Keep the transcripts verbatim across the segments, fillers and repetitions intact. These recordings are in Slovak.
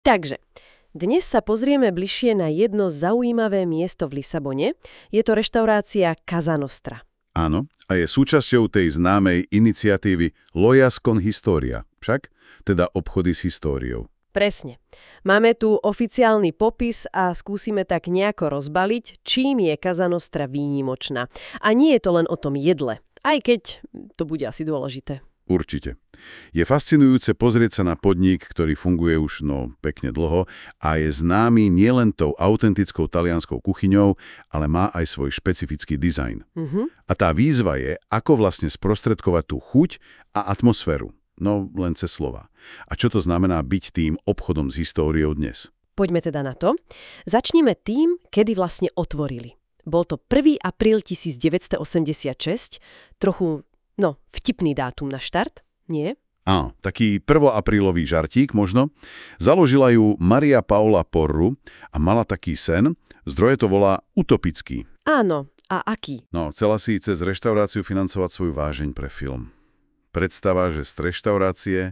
Takže, dnes sa pozrieme bližšie na jedno zaujímavé miesto v Lisabone. Je to reštaurácia Casa Nostra. Áno, a je súčasťou tej známej iniciatívy Lojas con Historia, však? Teda obchody s históriou. Presne. Máme tu oficiálny popis a skúsime tak nejako rozbaliť, čím je Casa Nostra výnimočná. A nie je to len o tom jedle, aj keď to bude asi dôležité. Určite. Je fascinujúce pozrieť sa na podnik, ktorý funguje už no pekne dlho a je známy nielen tou autentickou talianskou kuchyňou, ale má aj svoj špecifický dizajn. Mm-hmm. A tá výzva je, ako vlastne sprostredkovať tú chuť a atmosféru. No, len cez slova. A čo to znamená byť tým obchodom s históriou dnes? Poďme teda na to. Začneme tým, kedy vlastne otvorili. Bol to prvého apríla devätnásťstoosemdesiatšesť, trochu, no, vtipný dátum na štart, nie? Áno, taký prvoaprílový žartík možno. Založila ju Maria Paola Porru a mala taký sen, zdroje to volá utopický. Áno, a aký? No, chcela si cez reštauráciu financovať svoju vážeň pre film. Predstava, že z reštaurácie,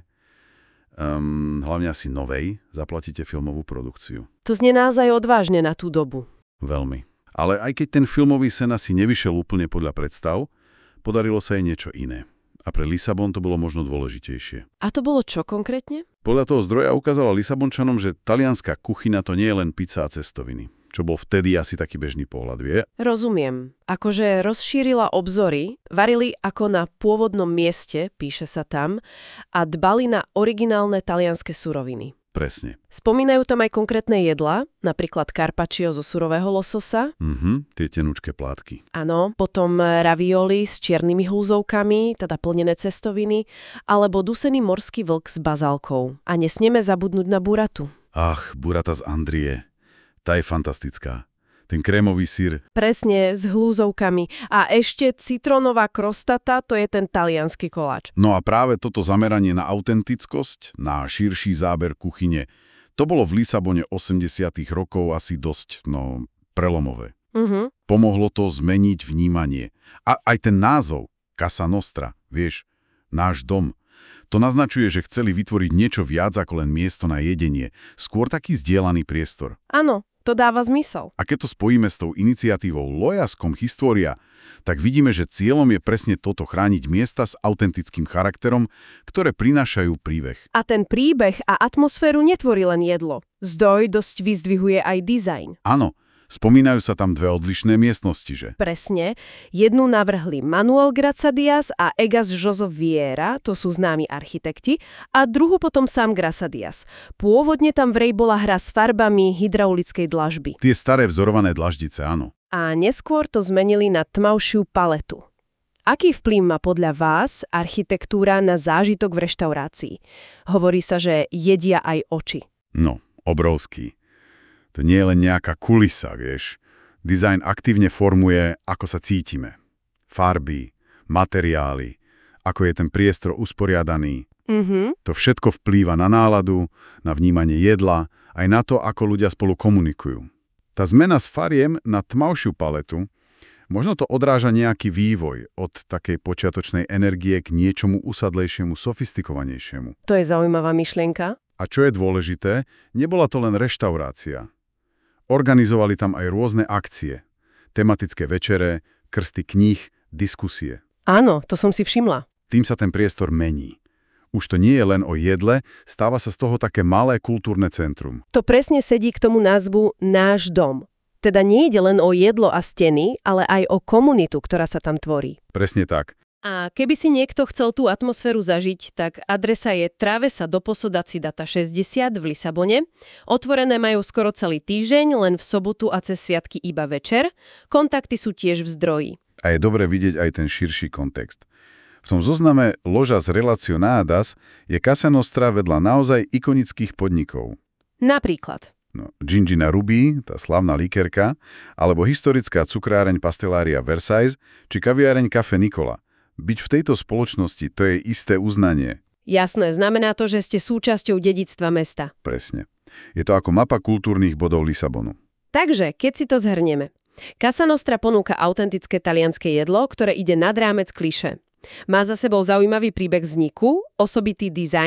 um, hlavne asi novej, zaplatíte filmovú produkciu. To znie naozaj odvážne na tú dobu. Veľmi. Ale aj keď ten filmový sen asi nevyšiel úplne podľa predstav, podarilo sa jej niečo iné. A pre Lisabon to bolo možno dôležitejšie. A to bolo čo konkrétne? Podľa toho zdroja ukázala Lisabončanom, že talianská kuchyňa to nie je len pizza a cestoviny. Čo bol vtedy asi taký bežný pohľad, vie? Rozumiem. Akože rozšírila obzory, varili ako na pôvodnom mieste, píše sa tam, a dbali na originálne talianske suroviny. Presne. Spomínajú tam aj konkrétne jedlá, napríklad carpaccio zo surového lososa. Mhm, tie tenučké plátky. Áno, potom ravioli s čiernymi hlúzovkami, teda plnené cestoviny, alebo dusený morský vlk s bazálkou. A nesmieme zabudnúť na buratu. Ach, burata z Andrie. Tá je fantastická. Ten krémový syr. Presne, s hlúzovkami. A ešte citrónová krostata, to je ten taliansky koláč. No a práve toto zameranie na autentickosť, na širší záber kuchyne, to bolo v Lisabone osemdesiatych rokov asi dosť, no, prelomové. Uh-huh. Pomohlo to zmeniť vnímanie. A aj ten názov, Casa Nostra, vieš, náš dom, to naznačuje, že chceli vytvoriť niečo viac ako len miesto na jedenie, skôr taký zdieľaný priestor. Áno, to dáva zmysel. A keď to spojíme s tou iniciatívou Lojas con Historia, tak vidíme, že cieľom je presne toto, chrániť miesta s autentickým charakterom, ktoré prinášajú príbeh. A ten príbeh a atmosféru netvorí len jedlo. Zdoj dosť vyzdvihuje aj dizajn. Áno. Spomínajú sa tam dve odlišné miestnosti, že? Presne. Jednu navrhli Manuel Graça Diaz a Egas José Vieira, to sú známi architekti, a druhú potom sám Graça Diaz. Pôvodne tam vrej bola hra s farbami hydraulickej dlažby. Tie staré vzorované dlaždice, áno. A neskôr to zmenili na tmavšiu paletu. Aký vplyv má podľa vás architektúra na zážitok v reštaurácii? Hovorí sa, že jedia aj oči. No, obrovský. To nie je len nejaká kulisa, vieš. Dizajn aktívne formuje, ako sa cítime. Farby, materiály, ako je ten priestor usporiadaný. Mm-hmm. To všetko vplýva na náladu, na vnímanie jedla, aj na to, ako ľudia spolu komunikujú. Tá zmena z fariem na tmavšiu paletu, možno to odráža nejaký vývoj od takej počiatočnej energie k niečomu usadlejšiemu, sofistikovanejšiemu. To je zaujímavá myšlienka. A čo je dôležité, nebola to len reštaurácia. Organizovali tam aj rôzne akcie, tematické večere, krsty kníh, diskusie. Áno, to som si všimla. Tým sa ten priestor mení. Už to nie je len o jedle, stáva sa z toho také malé kultúrne centrum. To presne sedí k tomu názvu Náš dom. Teda nie ide len o jedlo a steny, ale aj o komunitu, ktorá sa tam tvorí. Presne tak. A keby si niekto chcel tú atmosféru zažiť, tak adresa je Travesa do Posodaci data šesťdesiat v Lisabone. Otvorené majú skoro celý týždeň, len v sobotu a cez sviatky iba večer. Kontakty sú tiež v zdroji. A je dobre vidieť aj ten širší kontext. V tom zozname Lojas Relacionadas je Casa Nostra vedľa naozaj ikonických podnikov. Napríklad No, Gingina Ruby, tá slavná líkerka, alebo historická cukráreň Pastelária Versailles, či kaviareň Café Nikola. Byť v tejto spoločnosti, to je isté uznanie. Jasné, znamená to, že ste súčasťou dedičstva mesta. Presne. Je to ako mapa kultúrnych bodov Lisabonu. Takže, keď si to zhrnieme. Casa Nostra ponúka autentické talianske jedlo, ktoré ide nad rámec klišé. Má za sebou zaujímavý príbeh vzniku, osobitý dizajn,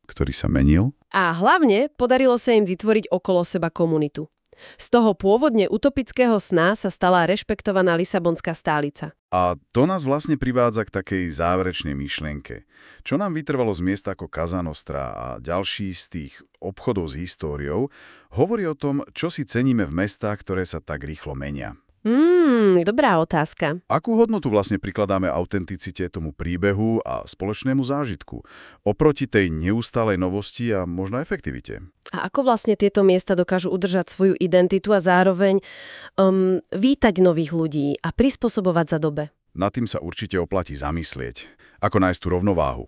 ktorý sa menil. A hlavne podarilo sa im vytvoriť okolo seba komunitu. Z toho pôvodne utopického sna sa stala rešpektovaná Lisabonská stálica. A to nás vlastne privádza k takej záverečnej myšlienke. Čo nám vytrvalo z miesta ako Casa Nostra a ďalší z tých obchodov s históriou, hovorí o tom, čo si ceníme v mestách, ktoré sa tak rýchlo menia. Hmm, dobrá otázka. Akú hodnotu vlastne prikladáme autenticite tomu príbehu a spoločnému zážitku oproti tej neustálej novosti a možno efektivite? A ako vlastne tieto miesta dokážu udržať svoju identitu a zároveň um, vítať nových ľudí a prispôsobovať za dobe? Nad tým sa určite oplatí zamyslieť. Ako nájsť tú rovnováhu.